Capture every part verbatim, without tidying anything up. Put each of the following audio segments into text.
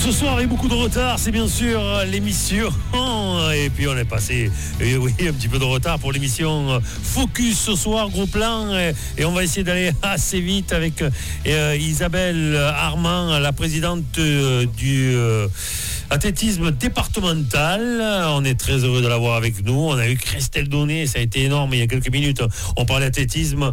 Ce soir, avec beaucoup de retard, c'est bien sûr l'émission. Et puis on est passé, et oui, un petit peu de retard pour l'émission Focus ce soir, gros plan. Et on va essayer d'aller assez vite avec euh, Isabelle Armand, la présidente euh, du euh, athlétisme départemental. On est très heureux de l'avoir avec nous. On a eu Christelle Donné, ça a été énorme. Il y a quelques minutes, on parlait athlétisme.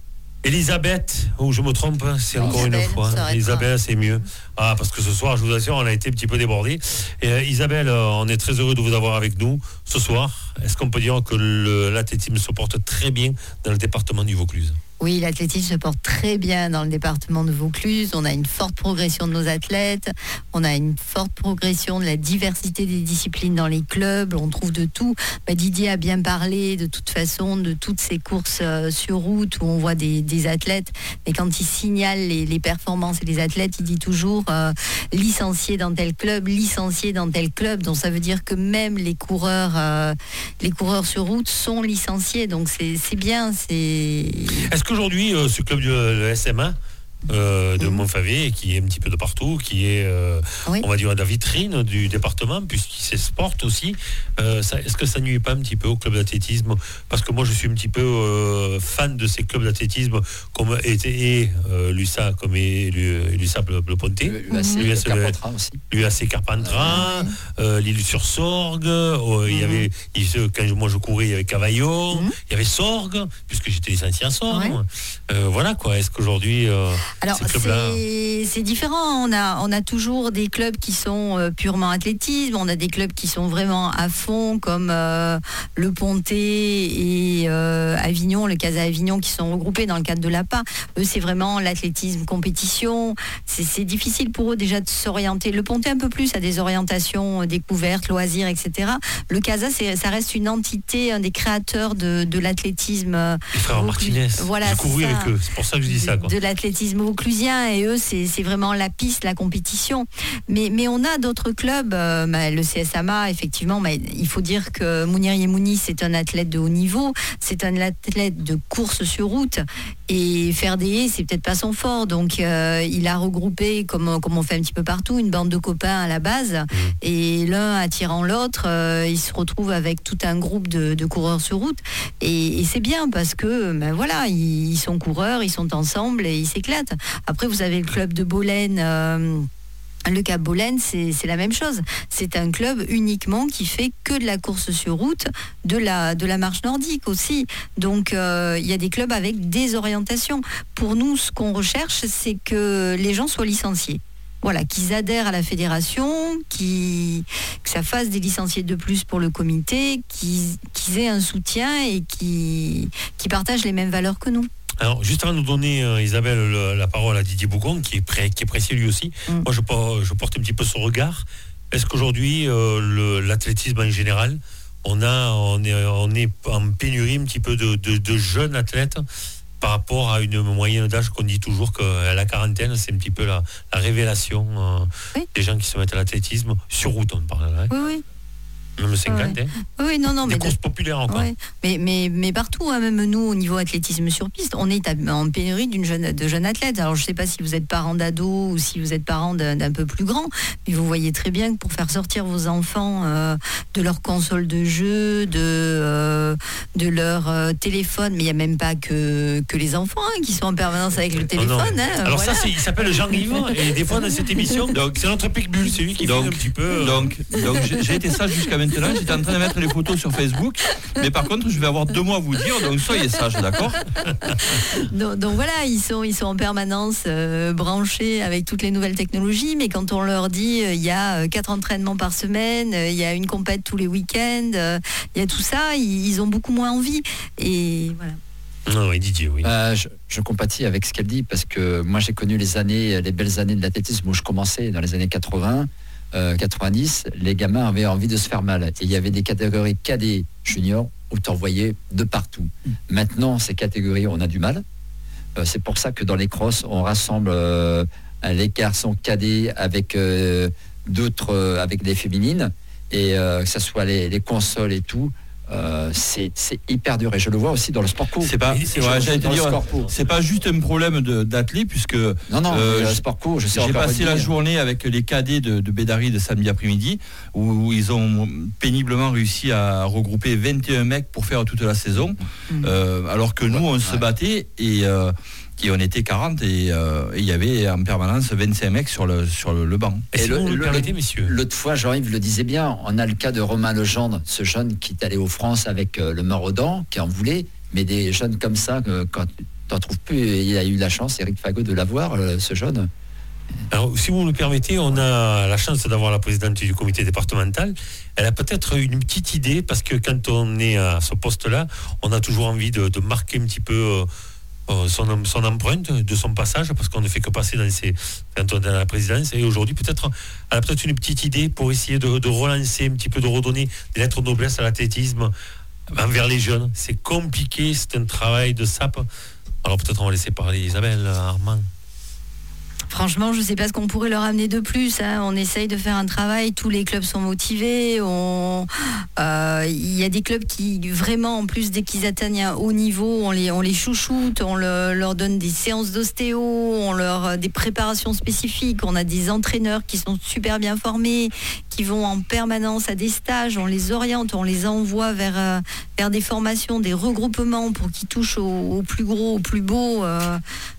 Elisabeth, ou je me trompe, c'est non, encore Isabelle, une fois. Isabelle, c'est mieux. Ah, parce que ce soir, je vous assure, on a été un petit peu débordés. Et euh, Isabelle, euh, on est très heureux de vous avoir avec nous ce soir. Est-ce qu'on peut dire que le, l'athlétisme se porte très bien dans le département du Vaucluse ? Oui, l'athlétisme se porte très bien dans le département de Vaucluse. On a une forte progression de nos athlètes. On a une forte progression de la diversité des disciplines dans les clubs. On trouve de tout. Bah, Didier a bien parlé de toute façon de toutes ces courses euh, sur route où on voit des, des athlètes. Mais quand il signale les, les performances et les athlètes, il dit toujours euh, licencié dans tel club, licencié dans tel club. Donc ça veut dire que même les coureurs, euh, les coureurs sur route sont licenciés. Donc c'est, c'est bien. C'est... Est-ce qu'aujourd'hui, euh, ce club du le S M A euh, de mmh. Montfavet, qui est un petit peu de partout, qui est, euh, oui. on va dire, la vitrine du département, puisqu'il s'exporte aussi, euh, ça, est-ce que ça nuit pas un petit peu au club d'athlétisme ? Parce que moi, je suis un petit peu euh, fan de ces clubs d'athlétisme, comme était euh, l'U S A, comme est l'U S A Bleu-Pontet, l'U A C l'U A C Carpentras, euh, l'Île-sur-Sorgue, euh, il mmh. y avait, il, quand moi je courais, il y avait Cavaillon, mmh. il y avait Sorgue, puisque j'étais licencié à Sorgue. Ouais. Euh, voilà quoi, est-ce qu'aujourd'hui... Euh, Alors c'est, c'est différent, on a, on a toujours des clubs qui sont euh, purement athlétisme, on a des clubs qui sont vraiment à fond comme euh, le Pontet et euh, Avignon, le Casa Avignon qui sont regroupés dans le cadre de l'A P A. Eux c'est vraiment l'athlétisme compétition, c'est, c'est difficile pour eux déjà de s'orienter. Le Pontet un peu plus à des orientations découvertes, loisirs, et cetera. Le Casa c'est, ça reste une entité, un des créateurs de, de l'athlétisme. Les frères Martinez, voilà, j'ai couru avec eux, c'est pour ça que je dis ça. Quoi. De l'athlétisme vauclusien et eux c'est, c'est vraiment la piste, la compétition. Mais, mais on a d'autres clubs, euh, bah, le C S A M A effectivement, bah, il faut dire que Mounir Yemouni c'est un athlète de haut niveau, c'est un athlète de course sur route et faire des haies c'est peut-être pas son fort, donc euh, il a regroupé comme, comme on fait un petit peu partout une bande de copains à la base mmh. et l'un attirant l'autre euh, il se retrouve avec tout un groupe de, de coureurs sur route et, et c'est bien parce que bah, voilà, ils, ils sont coureurs, ils sont ensemble et ils s'éclatent. Après vous avez le club de Bolène, euh, le Cap Bolène, c'est, c'est la même chose. C'est un club uniquement qui fait que de la course sur route, de la, de la marche nordique aussi. Donc il euh, y a des clubs avec des orientations. Pour nous, ce qu'on recherche, c'est que les gens soient licenciés. Voilà, qu'ils adhèrent à la fédération, qu'ils, que ça fasse des licenciés de plus pour le comité, qu'ils, qu'ils aient un soutien et qu'ils, qu'ils partagent les mêmes valeurs que nous. Alors, juste avant de nous donner, euh, Isabelle, le, la parole à Didier Bougon, qui est, prêt, qui est précis lui aussi, mm. moi je, je porte un petit peu son regard. Est-ce qu'aujourd'hui, euh, le, l'athlétisme en général, on, a, on, est, on est en pénurie un petit peu de, de, de jeunes athlètes par rapport à une moyenne d'âge qu'on dit toujours qu'à la quarantaine, c'est un petit peu la, la révélation euh, oui. des gens qui se mettent à l'athlétisme, sur route on parle là. Hein. Oui, oui. Même cinquante, ouais. hein. Oui, non, non, des mais courses de... populaires encore. Ouais. Mais, mais, mais partout, hein, même nous, au niveau athlétisme sur piste, on est en pénurie d'une jeune, de jeunes athlètes. Alors, je ne sais pas si vous êtes parent d'ado ou si vous êtes parent d'un, d'un peu plus grand, mais vous voyez très bien que pour faire sortir vos enfants euh, de leur console de jeu, de, euh, de leur euh, téléphone, mais il n'y a même pas que, que les enfants hein, qui sont en permanence avec le téléphone. Oh hein, Alors voilà. ça, c'est, il s'appelle Jean-Yves, et des fois dans cette émission, donc, c'est notre Picbull, c'est lui qui donc, fait un petit peu... Euh... Donc, donc j'ai, j'ai été sage jusqu'à maintenant, j'étais en train de mettre les photos sur Facebook, mais par contre je vais avoir deux mots à vous dire, donc soyez sages, d'accord. donc, donc voilà, ils sont, ils sont en permanence euh, branchés avec toutes les nouvelles technologies, mais quand on leur dit il euh, y a quatre entraînements par semaine, il euh, y a une compète tous les week-ends, il euh, y a tout ça, ils, ils ont beaucoup moins envie. Et voilà. Non, oui, Didier, oui. Euh, je, je compatis avec ce qu'elle dit, parce que moi j'ai connu les années, les belles années de l'athlétisme où je commençais dans les années quatre-vingts. Euh, quatre-vingt-dix, les gamins avaient envie de se faire mal. Et il y avait des catégories cadets juniors où tu en voyais de partout. Mmh. Maintenant, ces catégories, on a du mal. Euh, c'est pour ça que dans les crosses, on rassemble euh, les garçons cadets avec euh, d'autres, euh, avec des féminines. Et euh, que ce soit les, les consoles et tout, euh, c'est, c'est hyper dur. Et je le vois aussi dans le sport co. C'est pas, c'est, ouais, j'allais te dire, c'est pas juste un problème de, d'athlète, puisque non, non, euh, le sport co, je sais j'ai passé dire. la journée avec les cadets de, de Bédary de samedi après-midi, où, où ils ont péniblement réussi à regrouper vingt et un mecs pour faire toute la saison, mmh. euh, alors que nous, on ouais. se battait et... Euh, Et on était quarante et il euh, y avait en permanence vingt-cinq mecs sur le, sur le, le banc. Et, et si le, vous le, le permettez, messieurs. L'autre fois, Jean-Yves le disait bien, on a le cas de Romain Legendre, ce jeune qui est allé aux France avec euh, le Maraudon, qui en voulait, mais des jeunes comme ça, euh, quand tu n'en trouves plus, il a eu la chance, Éric Fagot, de l'avoir, euh, ce jeune. Alors, si vous me le permettez, on a la chance d'avoir la présidente du comité départemental. Elle a peut-être une petite idée, parce que quand on est à ce poste-là, on a toujours envie de, de marquer un petit peu... Euh, Son, son empreinte de son passage, parce qu'on ne fait que passer dans, ces, dans la présidence, et aujourd'hui peut-être elle a peut-être une petite idée pour essayer de, de relancer un petit peu, de redonner des lettres de noblesse à l'athlétisme envers les jeunes. C'est compliqué, c'est un travail de sape. Alors peut-être on va laisser parler Isabelle, Armand. Franchement, je ne sais pas ce qu'on pourrait leur amener de plus. Hein. On essaye de faire un travail, tous les clubs sont motivés. On... Euh, il y a des clubs qui, vraiment, en plus, dès qu'ils atteignent un haut niveau, on les, on les chouchoute, on le, leur donne des séances d'ostéo, on leur des préparations spécifiques. On a des entraîneurs qui sont super bien formés, qui vont en permanence à des stages. On les oriente, on les envoie vers, euh, vers des formations, des regroupements pour qu'ils touchent au, au plus gros, au plus beau. Euh,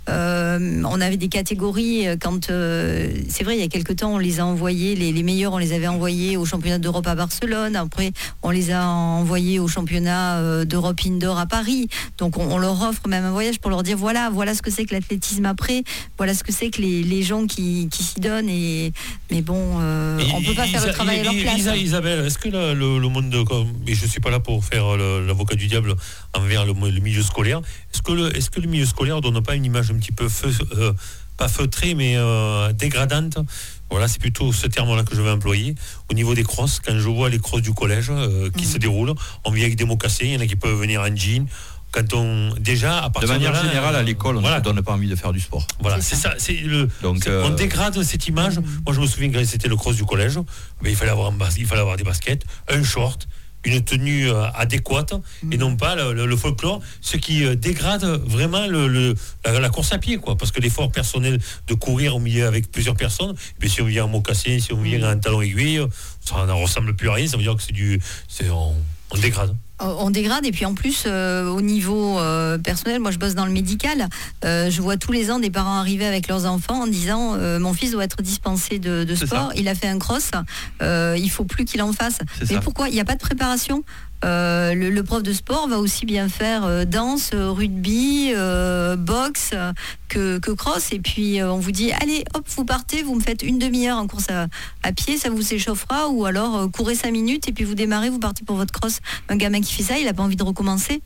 euh, on avait des catégories. Quand euh, c'est vrai, il y a quelques temps, on les a envoyés, les, les meilleurs, on les avait envoyés au championnat d'Europe à Barcelone. Après, on les a envoyés au championnat euh, d'Europe indoor à Paris. Donc, on, on leur offre même un voyage pour leur dire voilà, voilà ce que c'est que l'athlétisme après, voilà ce que c'est que les, les gens qui, qui s'y donnent. Et mais bon, euh, et, on peut pas faire Isa, le travail à leur place. Isa, Isabelle, est-ce que le, le, le monde, et je suis pas là pour faire le, l'avocat du diable envers le, le milieu scolaire, est-ce que le, est-ce que le milieu scolaire donne pas une image un petit peu feu, euh, pas feutrée, mais euh, dégradante. Voilà, c'est plutôt ce terme-là que je vais employer. Au niveau des crosses, quand je vois les crosses du collège euh, qui mmh. se déroulent, on vient avec des mocassins, il y en a qui peuvent venir en jean. Quand on, déjà, à partir de manière de là, générale, à l'école, on voilà. ne donne pas envie de faire du sport. Voilà, c'est, c'est ça. C'est le, Donc, c'est, euh... on dégrade cette image. Mmh. Moi, je me souviens que c'était le cross du collège. Mais il fallait avoir, un bas, il fallait avoir des baskets, un short, une tenue euh, adéquate mmh. et non pas le, le, le folklore, ce qui euh, dégrade vraiment le, le, la, la course à pied, quoi, parce que l'effort personnel de courir au milieu avec plusieurs personnes, et si on vient en mocassin, si on vient en talon aiguille, ça n'en ressemble plus à rien, ça veut dire que c'est du, c'est, on, on dégrade. On dégrade, et puis en plus euh, au niveau euh, personnel, moi je bosse dans le médical, euh, je vois tous les ans des parents arriver avec leurs enfants en disant euh, mon fils doit être dispensé de, de sport, il a fait un cross, euh, il faut plus qu'il en fasse. C'est mais ça. Pourquoi? Il n'y a pas de préparation. Euh, le, le prof de sport va aussi bien faire euh, danse, rugby, euh, boxe que, que cross, et puis euh, on vous dit allez hop vous partez, vous me faites une demi-heure en course à, à pied, ça vous échauffera, ou alors euh, courez cinq minutes et puis vous démarrez, vous partez pour votre cross. Un gamin qui fait ça, il n'a pas envie de recommencer,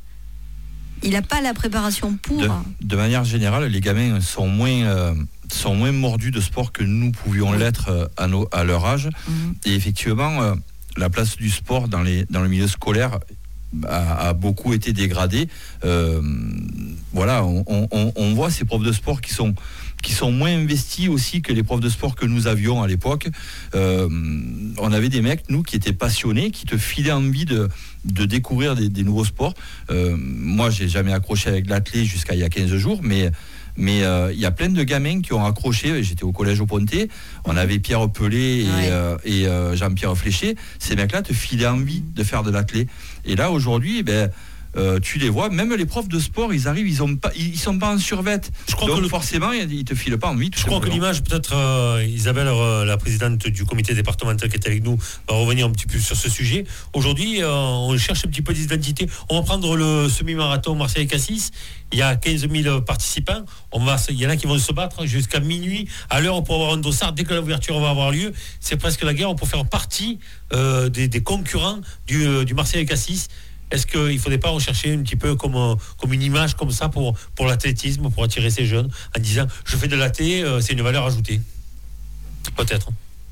il n'a pas la préparation pour. De, de manière générale, les gamins sont moins euh, sont moins mordus de sport que nous pouvions oui. l'être euh, à, nos, à leur âge, mmh. et effectivement euh, la place du sport dans, les, dans le milieu scolaire a, a beaucoup été dégradée. Euh, voilà, on, on, on voit ces profs de sport qui sont, qui sont moins investis aussi que les profs de sport que nous avions à l'époque. Euh, on avait des mecs, nous, qui étaient passionnés, qui te filaient envie de, de découvrir des, des nouveaux sports. Euh, moi, j'ai jamais accroché avec l'athlète jusqu'à il y a quinze jours, mais... Mais il euh, y a plein de gamins qui ont accroché. J'étais au collège au Pontet. On avait Pierre Pelé et, ouais. euh, et euh, Jean-Pierre Fléché. Ces mecs-là te filaient envie de faire de l'athlé. Et là, aujourd'hui, ben, euh, tu les vois. Même les profs de sport, ils arrivent, ils ont pas, ils sont pas en survette. Je crois Donc que le... forcément, ils te filent pas envie. Je crois que l'image, peut-être, euh, Isabelle, euh, la présidente du comité départemental qui est avec nous, va revenir un petit peu sur ce sujet. Aujourd'hui, euh, on cherche un petit peu d'identité. On va prendre le semi-marathon Marseille-Cassis. Il y a quinze mille participants. On va, il y en a qui vont se battre jusqu'à minuit, à l'heure pour avoir un dossard. Dès que l'ouverture va avoir lieu, c'est presque la guerre pour faire partie euh, des, des concurrents du, euh, du Marseille-Cassis. Est-ce qu'il ne faudrait pas rechercher un petit peu comme, comme une image comme ça pour, pour l'athlétisme, pour attirer ces jeunes, en disant je fais de l'athé, euh, c'est une valeur ajoutée? Peut-être.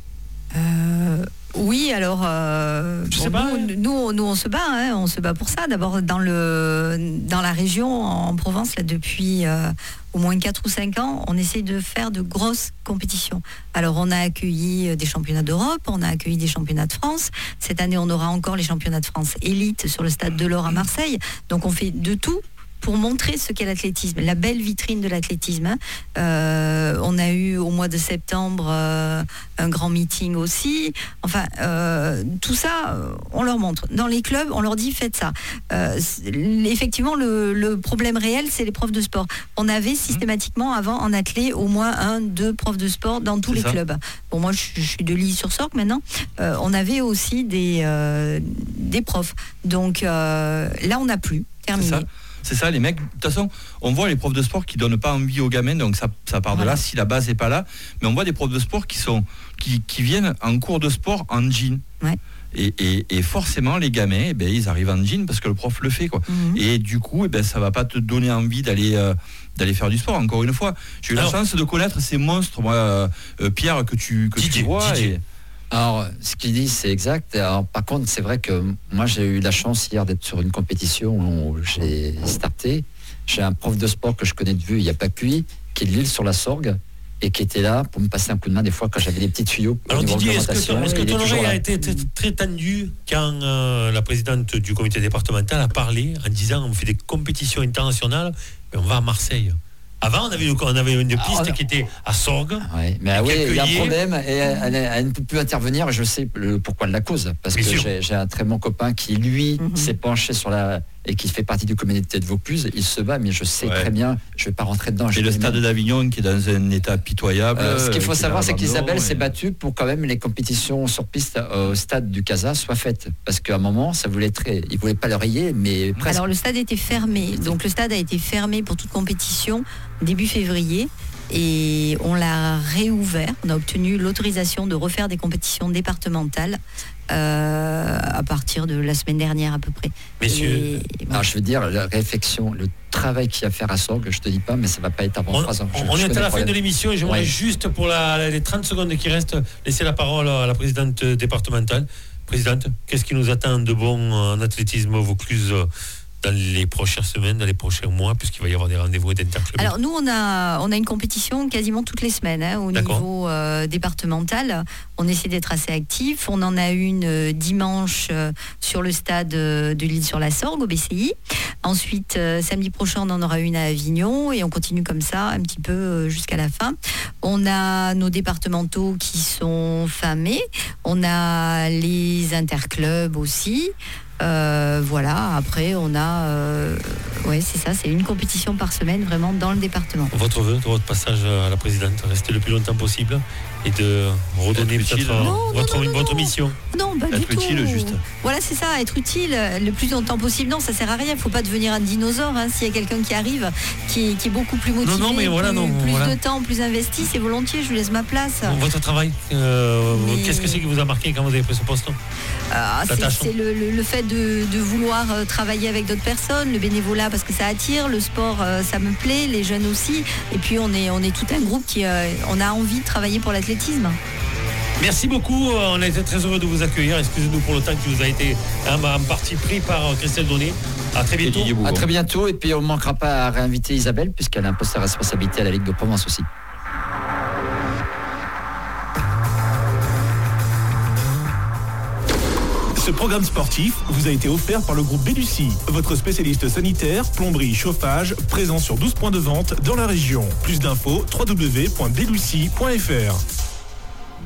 Euh, oui, alors euh, Je bon, sais pas, nous, hein. nous, nous, on se bat, hein, on se bat pour ça. D'abord dans le dans la région, en Provence, là, depuis euh, au moins quatre ou cinq ans, on essaie de faire de grosses compétitions. Alors on a accueilli des championnats d'Europe, on a accueilli des championnats de France. Cette année, on aura encore les championnats de France élite sur le stade de l'Or à Marseille. Donc on fait de tout pour montrer ce qu'est l'athlétisme, la belle vitrine de l'athlétisme. Hein. Euh, on a eu au mois de septembre euh, un grand meeting aussi. Enfin, euh, tout ça, on leur montre. Dans les clubs, on leur dit faites ça. Euh, effectivement, le, le problème réel, c'est les profs de sport. On avait systématiquement avant en athlé au moins un, deux profs de sport dans tous C'est les ça. clubs. Bon, moi, je, je suis de Lille-sur-Sorgue maintenant. Euh, on avait aussi des, euh, des profs. Donc euh, là, on n'a plus. Terminé. C'est ça. C'est ça, les mecs, de toute façon, on voit les profs de sport qui donnent pas envie aux gamins, donc ça, ça part Voilà. de là, si la base n'est pas là. Mais on voit des profs de sport qui, sont, qui, qui viennent en cours de sport en jean. Ouais. Et, et, et forcément, les gamins, eh ben, ils arrivent en jean parce que le prof le fait. Quoi. Mhm. Et du coup, eh ben, ça va pas te donner envie d'aller, euh, d'aller faire du sport. Encore une fois, j'ai eu Alors, la chance de connaître ces monstres, moi, euh, euh, Pierre, que tu, que Didier, tu vois. Didier. Et, Alors, ce qu'il dit, c'est exact. Alors, par contre, c'est vrai que moi, j'ai eu la chance hier d'être sur une compétition où j'ai starté. J'ai un prof de sport que je connais de vue, il n'y a pas que lui, qui est de Lille sur la Sorgue et qui était là pour me passer un coup de main des fois quand j'avais des petits tuyaux. au Alors niveau Didier, est-ce que, réglementation, ton- est-ce que et il est ton toujours oreille là. a été t- très tendue quand euh, la présidente du comité départemental a parlé en disant on fait des compétitions internationales, mais on va à Marseille. Avant, on avait, on avait une piste Ah, on a- qui était à Sorgue. Ouais, mais ah Qui oui, il y a un accueillait- problème et elle, elle- elle ne peut plus intervenir. Je sais le, pourquoi de la cause. Parce Bien que sûr. j'ai, j'ai un très bon copain qui, lui, Mhm. s'est penché sur la. Et qui fait partie du comité de Vaucluse. Il se bat, mais je sais Ouais. très bien, je ne vais pas rentrer dedans. je et le connais stade bien. d'Avignon qui est dans un état pitoyable. Euh, ce qu'il euh, faut qui est savoir, à c'est l'abandon, qu'Isabelle et- s'est battue pour quand même les compétitions sur piste euh, au stade du Casa soient faites. Parce qu'à un moment, ça voulait être. Ils ne voulaient pas le rayer, mais presque. Alors le stade était fermé, donc le stade a été fermé pour toute compétition début février et on l'a réouvert. On a obtenu l'autorisation de refaire des compétitions départementales euh, à partir de la semaine dernière à peu près. Messieurs, Et- Alors, je veux dire, la réflexion, le travail qu'il y a à faire à Sorgue, je te dis pas, mais ça va pas être avant on, trois ans. Je- on je est connais à la le fin de problème. l'émission et j'aimerais Ouais. juste pour la- les trente secondes qui restent laisser la parole à la présidente départementale. Présidente, qu'est-ce qui nous attend de bon en athlétisme au Vaucluse dans les prochaines semaines, dans les prochains mois, puisqu'il va y avoir des rendez-vous d'interclubs? Alors nous on a on a une compétition quasiment toutes les semaines hein, au D'accord. niveau euh, départemental. On essaie d'être assez actif. On en a une euh, dimanche euh, sur le stade euh, de l'Île-sur-la-Sorgue au B C I. Ensuite euh, samedi prochain on en aura une à Avignon et on continue comme ça un petit peu euh, jusqu'à la fin. On a nos départementaux qui sont fin mai. On a les interclubs aussi. Euh, voilà, après on a euh, ouais c'est ça, c'est une compétition par semaine vraiment dans le département. Votre vœu de votre passage à la présidente, rester le plus longtemps possible et de redonner Être peut-être utile. euh, Non, non, votre, non, non, votre non. mission. Non, pas du Être tout. utile, juste. Voilà, c'est ça, être utile euh, le plus longtemps possible. Non, ça sert à rien. Il faut pas devenir un dinosaure. Hein. S'il y a quelqu'un qui arrive, qui est, qui est beaucoup plus motivé, non, mais voilà, plus, non, plus voilà. de temps, plus investi, c'est volontiers. Je lui laisse ma place. Votre travail, euh, Mais- qu'est-ce que c'est qui vous a marqué quand vous avez pris ce poste? Ah, La c'est tâche, c'est le, le- le fait de, de vouloir euh, travailler avec d'autres personnes, le bénévolat parce que ça attire, le sport euh, ça me plaît, les jeunes aussi. Et puis on est on est tout un groupe qui euh, on a envie de travailler pour l'athlétisme. Merci beaucoup, on a été très heureux de vous accueillir. Excusez-nous pour le temps qui vous a été hein, en partie pris par Christelle Donné. À très et bientôt. Didier Bougon. À très bientôt, et puis on ne manquera pas à réinviter Isabelle, puisqu'elle a un poste à responsabilité à la Ligue de Provence aussi. Ce programme sportif vous a été offert par le groupe Bellucci, votre spécialiste sanitaire, plomberie, chauffage, présent sur douze points de vente dans la région. Plus d'infos, w w w point bellucci point f r.